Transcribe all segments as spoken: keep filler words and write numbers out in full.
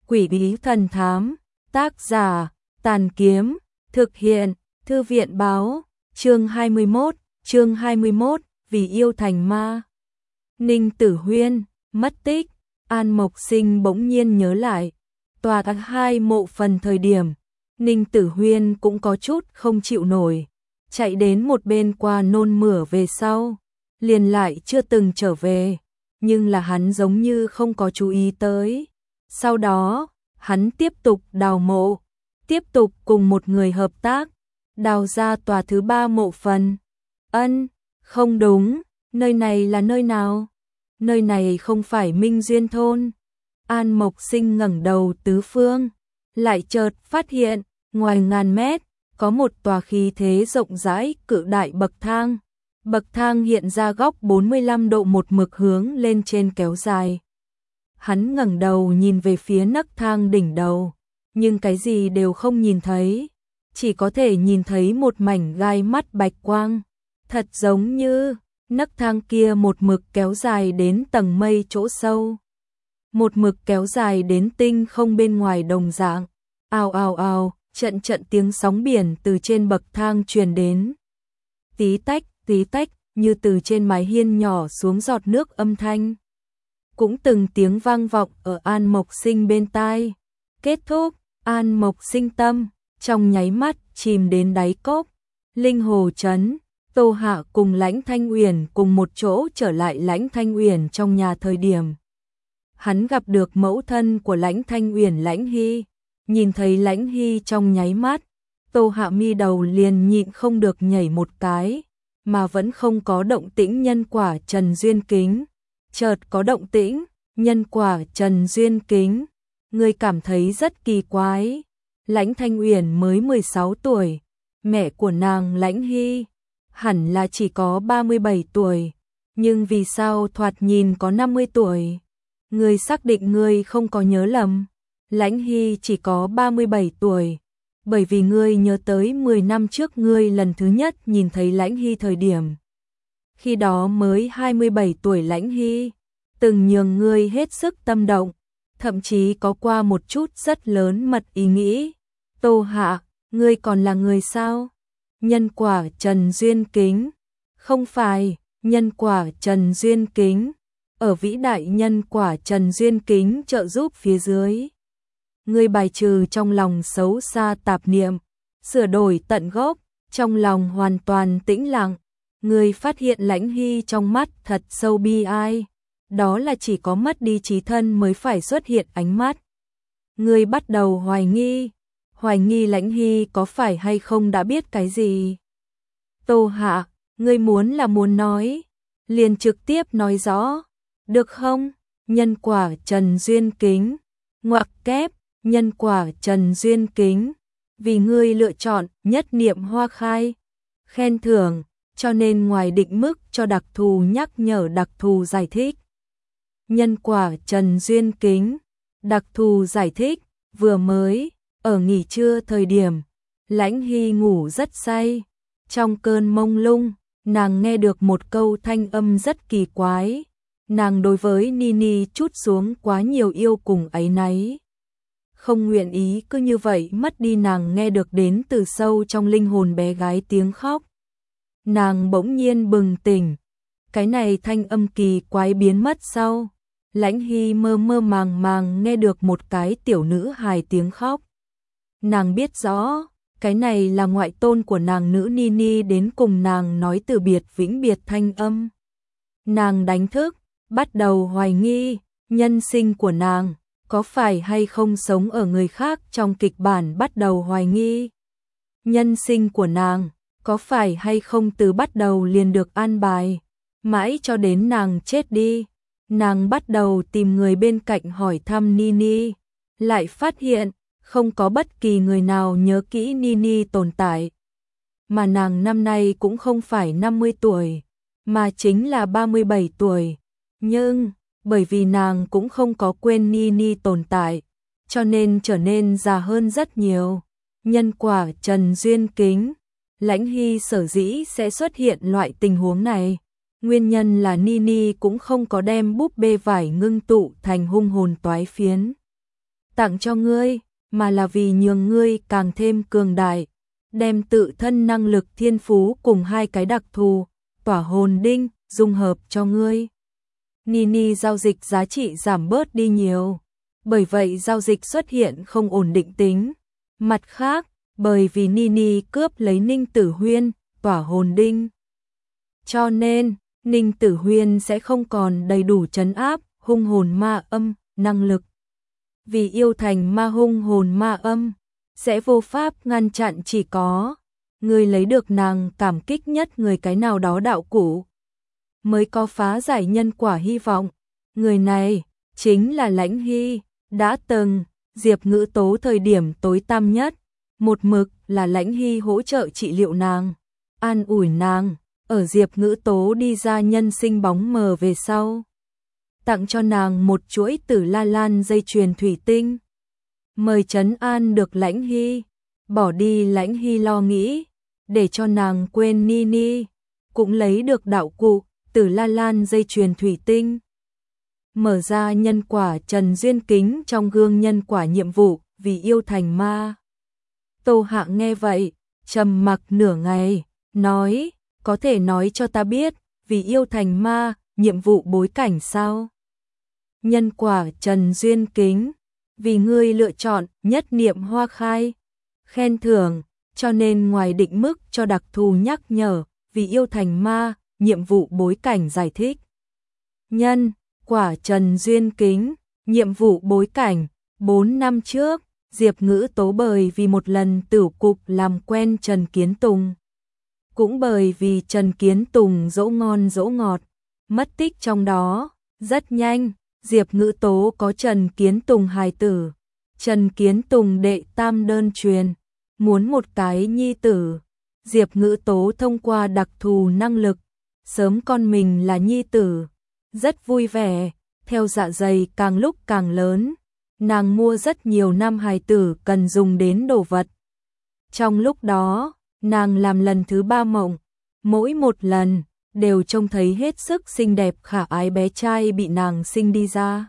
Quỷ bí thần thám, tác giả, Tàn Kiếm, thực hiện, Thư viện báo, chương hai mươi mốt, chương hai mươi mốt, vì yêu thành ma. Ninh Tử Huyên, mất tích, An Mộc Sinh bỗng nhiên nhớ lại, tòa hai mộ phần thời điểm, Ninh Tử Huyên cũng có chút không chịu nổi, chạy đến một bên qua nôn mửa về sau, liền lại chưa từng trở về, nhưng là hắn giống như không có chú ý tới. Sau đó, hắn tiếp tục đào mộ, tiếp tục cùng một người hợp tác, đào ra tòa thứ ba mộ phần. Ân, không đúng, nơi này là nơi nào? Nơi này không phải Minh Duyên thôn. An Mộc Sinh ngẩng đầu tứ phương, lại chợt phát hiện, ngoài ngàn mét, có một tòa khí thế rộng rãi cự đại bậc thang. Bậc thang hiện ra góc bốn mươi lăm độ một mực hướng lên trên kéo dài. Hắn ngẩng đầu nhìn về phía nấc thang đỉnh đầu, nhưng cái gì đều không nhìn thấy, chỉ có thể nhìn thấy một mảnh gai mắt bạch quang, thật giống như nấc thang kia một mực kéo dài đến tầng mây chỗ sâu, một mực kéo dài đến tinh không bên ngoài đồng dạng. Ào ào ào, trận trận tiếng sóng biển từ trên bậc thang truyền đến. Tí tách, tí tách, như từ trên mái hiên nhỏ xuống giọt nước âm thanh. Cũng từng tiếng vang vọng ở An Mộc Sinh bên tai. Kết thúc, An Mộc Sinh tâm, trong nháy mắt chìm đến đáy cốc. Linh Hồ Trấn, Tô Hạ cùng Lãnh Thanh Uyển cùng một chỗ trở lại Lãnh Thanh Uyển trong nhà thời điểm. Hắn gặp được mẫu thân của Lãnh Thanh Uyển Lãnh Hy, nhìn thấy Lãnh Hy trong nháy mắt, Tô Hạ mi đầu liền nhịn không được nhảy một cái, mà vẫn không có động tĩnh nhân quả Trần Duyên Kính. Chợt có động tĩnh, nhân quả Trần Duyên Kính, người cảm thấy rất kỳ quái. Lãnh Thanh Uyển mới mười sáu tuổi, mẹ của nàng Lãnh Hy hẳn là chỉ có ba mươi bảy tuổi, nhưng vì sao thoạt nhìn có năm mươi tuổi? Người xác định người không có nhớ lầm, Lãnh Hy chỉ có ba mươi bảy tuổi, bởi vì ngươi nhớ tới mười năm trước ngươi lần thứ nhất nhìn thấy Lãnh Hy thời điểm. Khi đó mới hai mươi bảy tuổi Lãnh Hy, từng nhường ngươi hết sức tâm động, thậm chí có qua một chút rất lớn mật ý nghĩ. Tô Hạ, ngươi còn là người sao? Nhân quả Trần Duyên Kính. Không phải, nhân quả Trần Duyên Kính. Ở vĩ đại nhân quả Trần Duyên Kính trợ giúp phía dưới. Ngươi bài trừ trong lòng xấu xa tạp niệm, sửa đổi tận gốc, trong lòng hoàn toàn tĩnh lặng. Ngươi phát hiện Lãnh Hy trong mắt thật sâu bi ai, đó là chỉ có mất đi trí thân mới phải xuất hiện ánh mắt. Ngươi bắt đầu hoài nghi, hoài nghi Lãnh Hy có phải hay không đã biết cái gì. Tô Hạ, ngươi muốn là muốn nói, liền trực tiếp nói rõ, được không? Nhân quả Trần Duyên Kính, ngoặc kép, nhân quả Trần Duyên Kính, vì ngươi lựa chọn nhất niệm hoa khai, khen thưởng, cho nên ngoài định mức cho đặc thù nhắc nhở đặc thù giải thích. Nhân quả Trần Duyên Kính, đặc thù giải thích, vừa mới, ở nghỉ trưa thời điểm, Lãnh Hy ngủ rất say, trong cơn mông lung, nàng nghe được một câu thanh âm rất kỳ quái, nàng đối với Nini chút xuống quá nhiều yêu cùng áy náy. Không nguyện ý cứ như vậy mất đi nàng nghe được đến từ sâu trong linh hồn bé gái tiếng khóc. Nàng bỗng nhiên bừng tỉnh, cái này thanh âm kỳ quái biến mất sau, Lãnh Hy mơ mơ màng màng nghe được một cái tiểu nữ hài tiếng khóc. Nàng biết rõ, cái này là ngoại tôn của nàng nữ Nini đến cùng nàng nói từ biệt vĩnh biệt thanh âm. Nàng đánh thức, bắt đầu hoài nghi, nhân sinh của nàng, có phải hay không sống ở người khác trong kịch bản bắt đầu hoài nghi. Nhân sinh của nàng, có phải hay không từ bắt đầu liền được an bài, mãi cho đến nàng chết đi. Nàng bắt đầu tìm người bên cạnh hỏi thăm Nini, lại phát hiện không có bất kỳ người nào nhớ kỹ Nini tồn tại. Mà nàng năm nay cũng không phải năm mươi tuổi, mà chính là ba mươi bảy tuổi. Nhưng, bởi vì nàng cũng không có quên Nini tồn tại, cho nên trở nên già hơn rất nhiều. Nhân quả Trần Duyên Kính, Lãnh Hy sở dĩ sẽ xuất hiện loại tình huống này. Nguyên nhân là Nini cũng không có đem búp bê vải ngưng tụ thành hung hồn toái phiến. tặng cho ngươi, mà là vì nhường ngươi càng thêm cường đại, đem tự thân năng lực thiên phú cùng hai cái đặc thù, tỏa hồn đinh, dung hợp cho ngươi. Nini giao dịch giá trị giảm bớt đi nhiều, bởi vậy giao dịch xuất hiện không ổn định tính. Mặt khác, bởi vì Nini cướp lấy Ninh Tử Huyên, tỏa hồn đinh. Cho nên, Ninh Tử Huyên sẽ không còn đầy đủ trấn áp, hung hồn ma âm, năng lực. Vì yêu thành ma hung hồn ma âm, sẽ vô pháp ngăn chặn chỉ có. Người lấy được nàng cảm kích nhất người cái nào đó đạo cụ, mới có phá giải nhân quả hy vọng. Người này, chính là Lãnh Hy, đã từng, Diệp Ngữ Tố thời điểm tối tăm nhất. Một mực là Lãnh Hy hỗ trợ trị liệu nàng, an ủi nàng, ở Diệp Ngữ Tố đi ra nhân sinh bóng mờ về sau. Tặng cho nàng một chuỗi Tử La Lan dây chuyền thủy tinh. Mời trấn an được Lãnh Hy, bỏ đi Lãnh Hy lo nghĩ, để cho nàng quên Nini, cũng lấy được đạo cụ, Tử La Lan dây chuyền thủy tinh. Mở ra nhân quả Trần Duyên Kính trong gương nhân quả nhiệm vụ, vì yêu thành ma. Tô Hạng nghe vậy, trầm mặc nửa ngày, nói, có thể nói cho ta biết, vì yêu thành ma, nhiệm vụ bối cảnh sao? Nhân quả Trần Duyên Kính, vì ngươi lựa chọn nhất niệm hoa khai, khen thưởng, cho nên ngoài định mức cho đặc thù nhắc nhở, vì yêu thành ma, nhiệm vụ bối cảnh giải thích. Nhân quả Trần Duyên Kính, nhiệm vụ bối cảnh, bốn năm trước, Diệp Ngữ Tố bởi vì một lần tửu cục làm quen Trần Kiến Tùng. Cũng bởi vì Trần Kiến Tùng dỗ ngon dỗ ngọt, mất tích trong đó, rất nhanh, Diệp Ngữ Tố có Trần Kiến Tùng hài tử. Trần Kiến Tùng đệ tam đơn truyền, muốn một cái nhi tử. Diệp Ngữ Tố thông qua đặc thù năng lực, sớm con mình là nhi tử, rất vui vẻ, theo dạ dày càng lúc càng lớn. Nàng mua rất nhiều năm hài tử cần dùng đến đồ vật. Trong lúc đó, nàng làm lần thứ ba mộng, mỗi một lần đều trông thấy hết sức xinh đẹp khả ái bé trai bị nàng sinh đi ra.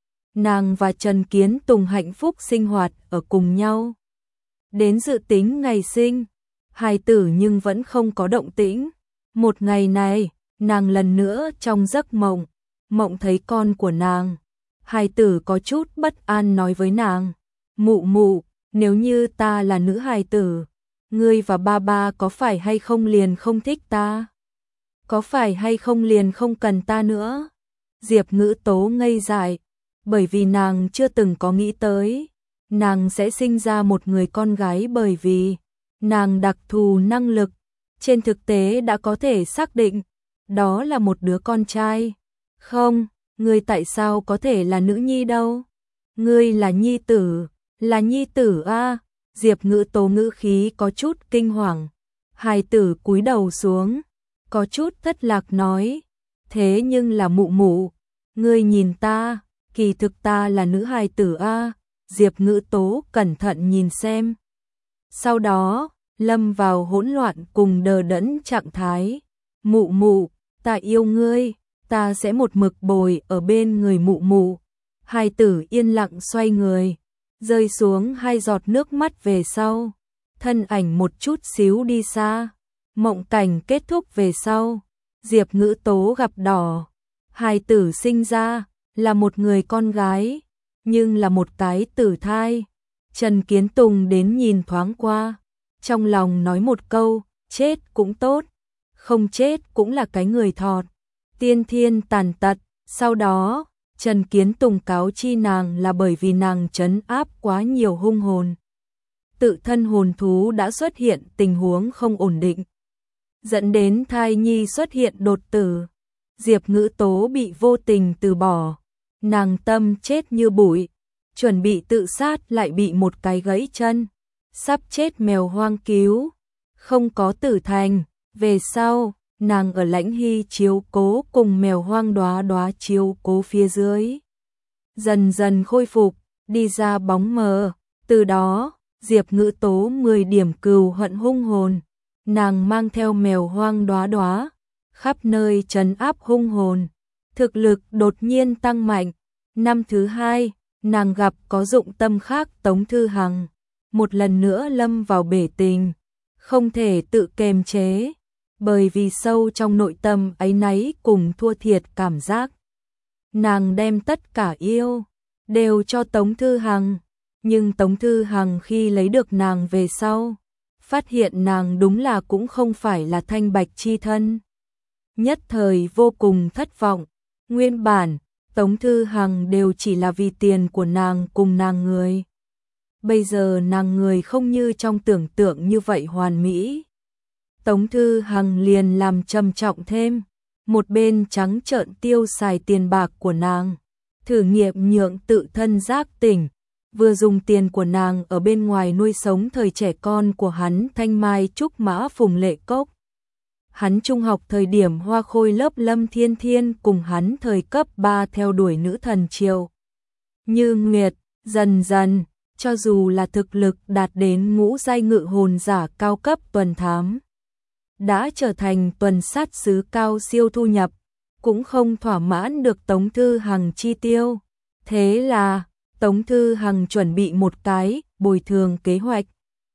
Nàng và Trần Kiến Tùng hạnh phúc sinh hoạt ở cùng nhau. Đến dự tính ngày sinh, hài tử nhưng vẫn không có động tĩnh. Một ngày này, nàng lần nữa trong giấc mộng, mộng thấy con của nàng. Hài tử có chút bất an nói với nàng, mụ mụ, nếu như ta là nữ hài tử, ngươi và ba ba có phải hay không liền không thích ta? Có phải hay không liền không cần ta nữa? Diệp Ngữ Tố ngây dại, bởi vì nàng chưa từng có nghĩ tới, nàng sẽ sinh ra một người con gái bởi vì nàng đặc thù năng lực, trên thực tế đã có thể xác định, đó là một đứa con trai. Không, ngươi tại sao có thể là nữ nhi đâu? Ngươi là nhi tử, là nhi tử a. Diệp Ngữ Tố ngữ khí có chút kinh hoàng. Hài tử cúi đầu xuống, có chút thất lạc nói, thế nhưng là mụ mụ, ngươi nhìn ta, kỳ thực ta là nữ hài tử a. Diệp Ngữ Tố cẩn thận nhìn xem. Sau đó, lâm vào hỗn loạn cùng đờ đẫn trạng thái. Mụ mụ, ta yêu ngươi, ta sẽ một mực bồi ở bên người mụ mụ. Hài tử yên lặng xoay người, rơi xuống hai giọt nước mắt về sau, thân ảnh một chút xíu đi xa. Mộng cảnh kết thúc về sau, Diệp Ngữ Tố gặp đỏ. Hài tử sinh ra là một người con gái, nhưng là một cái tử thai. Trần Kiến Tùng đến nhìn thoáng qua, trong lòng nói một câu, chết cũng tốt, không chết cũng là cái người thọt, tiên thiên tàn tật. Sau đó, Trần Kiến Tùng cáo chi nàng là bởi vì nàng trấn áp quá nhiều hung hồn. Tự thân hồn thú đã xuất hiện tình huống không ổn định, dẫn đến thai nhi xuất hiện đột tử. Diệp Ngữ Tố bị vô tình từ bỏ, nàng tâm chết như bụi, chuẩn bị tự sát lại bị một cái gãy chân, sắp chết mèo hoang cứu, không có tử thành. Về sau, nàng ở Lãnh Hy chiếu cố cùng mèo hoang Đóa Đóa chiếu cố phía dưới, dần dần khôi phục, đi ra bóng mờ. Từ đó, Diệp Ngữ Tố mười điểm cừu hận hung hồn, nàng mang theo mèo hoang Đóa Đóa, khắp nơi trấn áp hung hồn, thực lực đột nhiên tăng mạnh. Năm thứ hai, nàng gặp có dụng tâm khác Tống Thư Hằng, một lần nữa lâm vào bể tình, không thể tự kiềm chế, bởi vì sâu trong nội tâm áy náy cùng thua thiệt cảm giác. Nàng đem tất cả yêu đều cho Tống Thư Hằng, nhưng Tống Thư Hằng khi lấy được nàng về sau, phát hiện nàng đúng là cũng không phải là thanh bạch chi thân. Nhất thời vô cùng thất vọng, nguyên bản, Tống Thư Hằng đều chỉ là vì tiền của nàng cùng nàng người. Bây giờ nàng người không như trong tưởng tượng như vậy hoàn mỹ. Tống Thư Hằng liền làm trầm trọng thêm, một bên trắng trợn tiêu xài tiền bạc của nàng, thử nghiệm nhượng tự thân giác tỉnh, vừa dùng tiền của nàng ở bên ngoài nuôi sống thời trẻ con của hắn Thanh Mai Trúc Mã Phùng Lệ Cốc. Hắn trung học thời điểm hoa khôi lớp Lâm Thiên Thiên cùng hắn thời cấp ba theo đuổi nữ thần Triều Như Nguyệt, dần dần, cho dù là thực lực đạt đến ngũ giai ngự hồn giả cao cấp tuần thám, đã trở thành tuần sát sứ cao siêu thu nhập, cũng không thỏa mãn được Tống Thư Hằng chi tiêu. Thế là, Tống Thư Hằng chuẩn bị một cái bồi thường kế hoạch.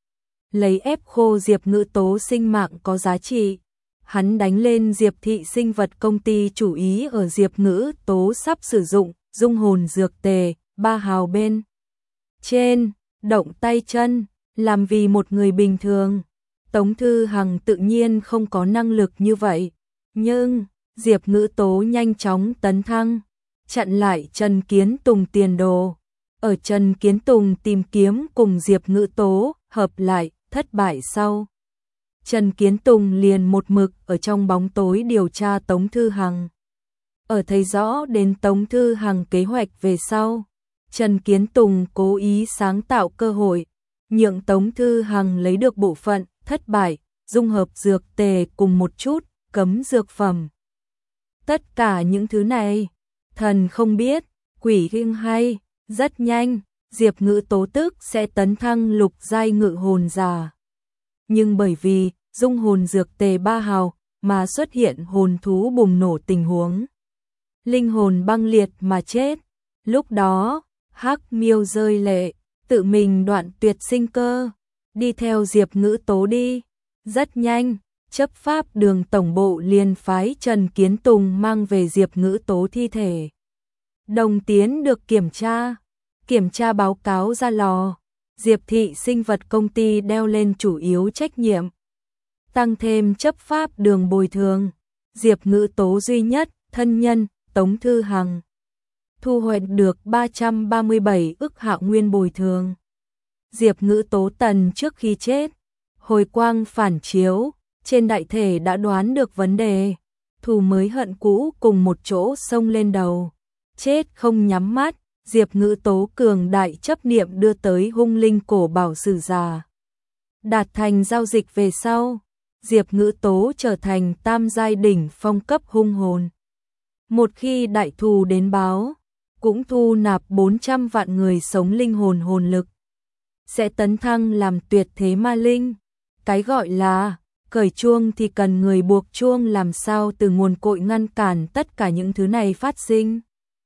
Lấy ép khô Diệp Ngữ Tố sinh mạng có giá trị. Hắn đánh lên Diệp Thị Sinh vật công ty chủ ý ở Diệp Ngữ Tố sắp sử dụng dung hồn dược tề, ba hào bên trên, động tay chân, làm vì một người bình thường. Tống Thư Hằng tự nhiên không có năng lực như vậy, nhưng Diệp Ngữ Tố nhanh chóng tấn thăng, chặn lại Trần Kiến Tùng tiền đồ. Ở Trần Kiến Tùng tìm kiếm cùng Diệp Ngữ Tố hợp lại, thất bại sau. Trần Kiến Tùng liền một mực ở trong bóng tối điều tra Tống Thư Hằng. Ở thấy rõ đến Tống Thư Hằng kế hoạch về sau, Trần Kiến Tùng cố ý sáng tạo cơ hội, nhượng Tống Thư Hằng lấy được bộ phận thất bại, dung hợp dược tề cùng một chút cấm dược phẩm. Tất cả những thứ này, thần không biết, quỷ kinh hay, rất nhanh, Diệp Ngữ Tố tức sẽ tấn thăng lục giai ngự hồn giả. Nhưng bởi vì dung hồn dược tề ba hào mà xuất hiện hồn thú bùng nổ tình huống, linh hồn băng liệt mà chết. Lúc đó, Hắc Miêu rơi lệ, tự mình đoạn tuyệt sinh cơ, đi theo Diệp Ngữ Tố đi. Rất nhanh, chấp pháp đường tổng bộ liền phái Trần Kiến Tùng mang về Diệp Ngữ Tố thi thể. Đồng Tiến được kiểm tra, kiểm tra báo cáo ra lò, Diệp Thị Sinh vật công ty đeo lên chủ yếu trách nhiệm. Tăng thêm chấp pháp đường bồi thường, Diệp Ngữ Tố duy nhất, thân nhân, Tống Thư Hằng, thu hoạch được ba trăm ba mươi bảy ức hạo nguyên bồi thường. Diệp Ngữ Tố tần trước khi chết, hồi quang phản chiếu, trên đại thể đã đoán được vấn đề, thù mới hận cũ cùng một chỗ xông lên đầu. Chết không nhắm mắt, Diệp Ngữ Tố cường đại chấp niệm đưa tới hung linh cổ bảo sử già. Đạt thành giao dịch về sau, Diệp Ngữ Tố trở thành tam giai đỉnh phong cấp hung hồn. Một khi đại thù đến báo, cũng thu nạp bốn trăm vạn người sống linh hồn hồn lực, sẽ tấn thăng làm tuyệt thế ma linh. Cái gọi là cởi chuông thì cần người buộc chuông, làm sao từ nguồn cội ngăn cản tất cả những thứ này phát sinh.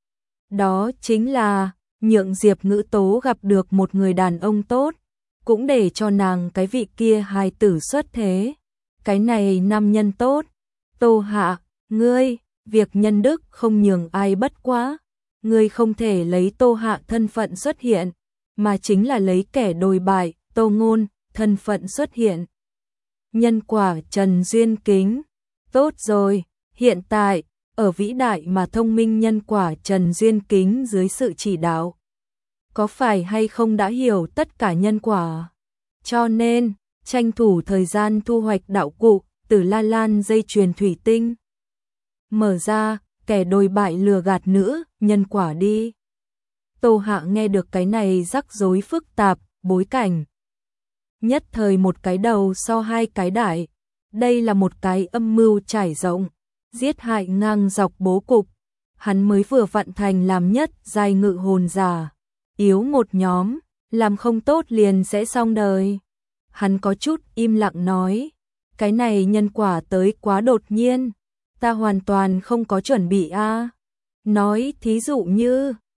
Đó chính là nhượng Diệp Ngữ Tố gặp được một người đàn ông tốt, cũng để cho nàng cái vị kia hài tử xuất thế. Cái này nam nhân tốt. Tô Hạ, ngươi, việc nhân đức không nhường ai bất quá. Ngươi không thể lấy Tô Hạ thân phận xuất hiện, mà chính là lấy kẻ đồi bại, Tô Ngôn, thân phận xuất hiện. Nhân quả Trần Duyên Kính. Tốt rồi, hiện tại, ở vĩ đại mà thông minh nhân quả Trần Duyên Kính dưới sự chỉ đạo, có phải hay không đã hiểu tất cả nhân quả? Cho nên, tranh thủ thời gian thu hoạch đạo cụ, Tử La Lan dây chuyền thủy tinh. Mở ra, kẻ đồi bại lừa gạt nữ, nhân quả đi. Tô Hạ nghe được cái này rắc rối phức tạp, bối cảnh. Nhất thời một cái đầu so hai cái đại. Đây là một cái âm mưu trải rộng, giết hại ngang dọc bố cục. Hắn mới vừa vận thành làm nhất giai ngự hồn giả. Yếu một nhóm, làm không tốt liền sẽ xong đời. Hắn có chút im lặng nói, cái này nhân quả tới quá đột nhiên, ta hoàn toàn không có chuẩn bị a. À. Nói thí dụ như,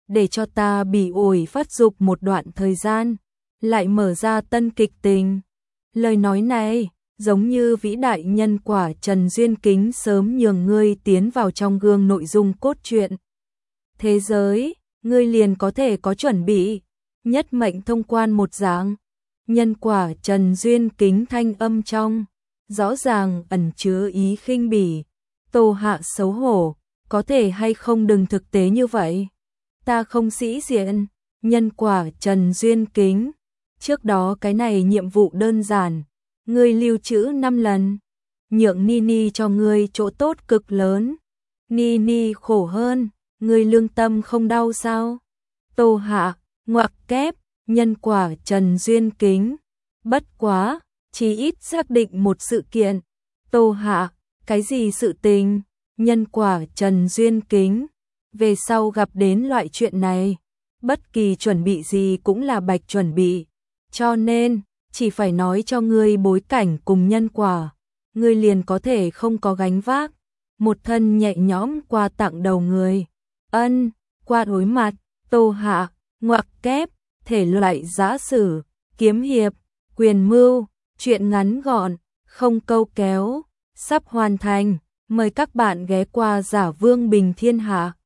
để cho ta bị ổi phát dục một đoạn thời gian, lại mở ra tân kịch tình. Lời nói này, giống như vĩ đại nhân quả Trần Duyên Kính sớm nhường ngươi tiến vào trong gương nội dung cốt truyện. Thế giới, ngươi liền có thể có chuẩn bị, nhất mệnh thông quan một dạng. Nhân quả Trần Duyên Kính thanh âm trong, rõ ràng ẩn chứa ý khinh bỉ. Tô Hạ xấu hổ, có thể hay không đừng thực tế như vậy. Ta không sĩ diện, nhân quả Trần Duyên Kính. Trước đó cái này nhiệm vụ đơn giản, ngươi lưu trữ năm lần, nhượng Nini cho ngươi chỗ tốt cực lớn. Nini khổ hơn, ngươi lương tâm không đau sao? Tô Hạ, ngoặc kép, nhân quả Trần Duyên Kính. Bất quá, chỉ ít xác định một sự kiện. Tô Hạ, cái gì sự tình? Nhân quả Trần Duyên Kính. Về sau gặp đến loại chuyện này, bất kỳ chuẩn bị gì cũng là bạch chuẩn bị. Cho nên, chỉ phải nói cho ngươi bối cảnh cùng nhân quả, ngươi liền có thể không có gánh vác. Một thân nhẹ nhõm qua tặng đầu người. Ân, qua đối mặt, Tô Hạ, ngoặc kép, thể loại giã sử, kiếm hiệp, quyền mưu, chuyện ngắn gọn, không câu kéo, sắp hoàn thành. Mời các bạn ghé qua Giả Vương Bình Thiên Hạ.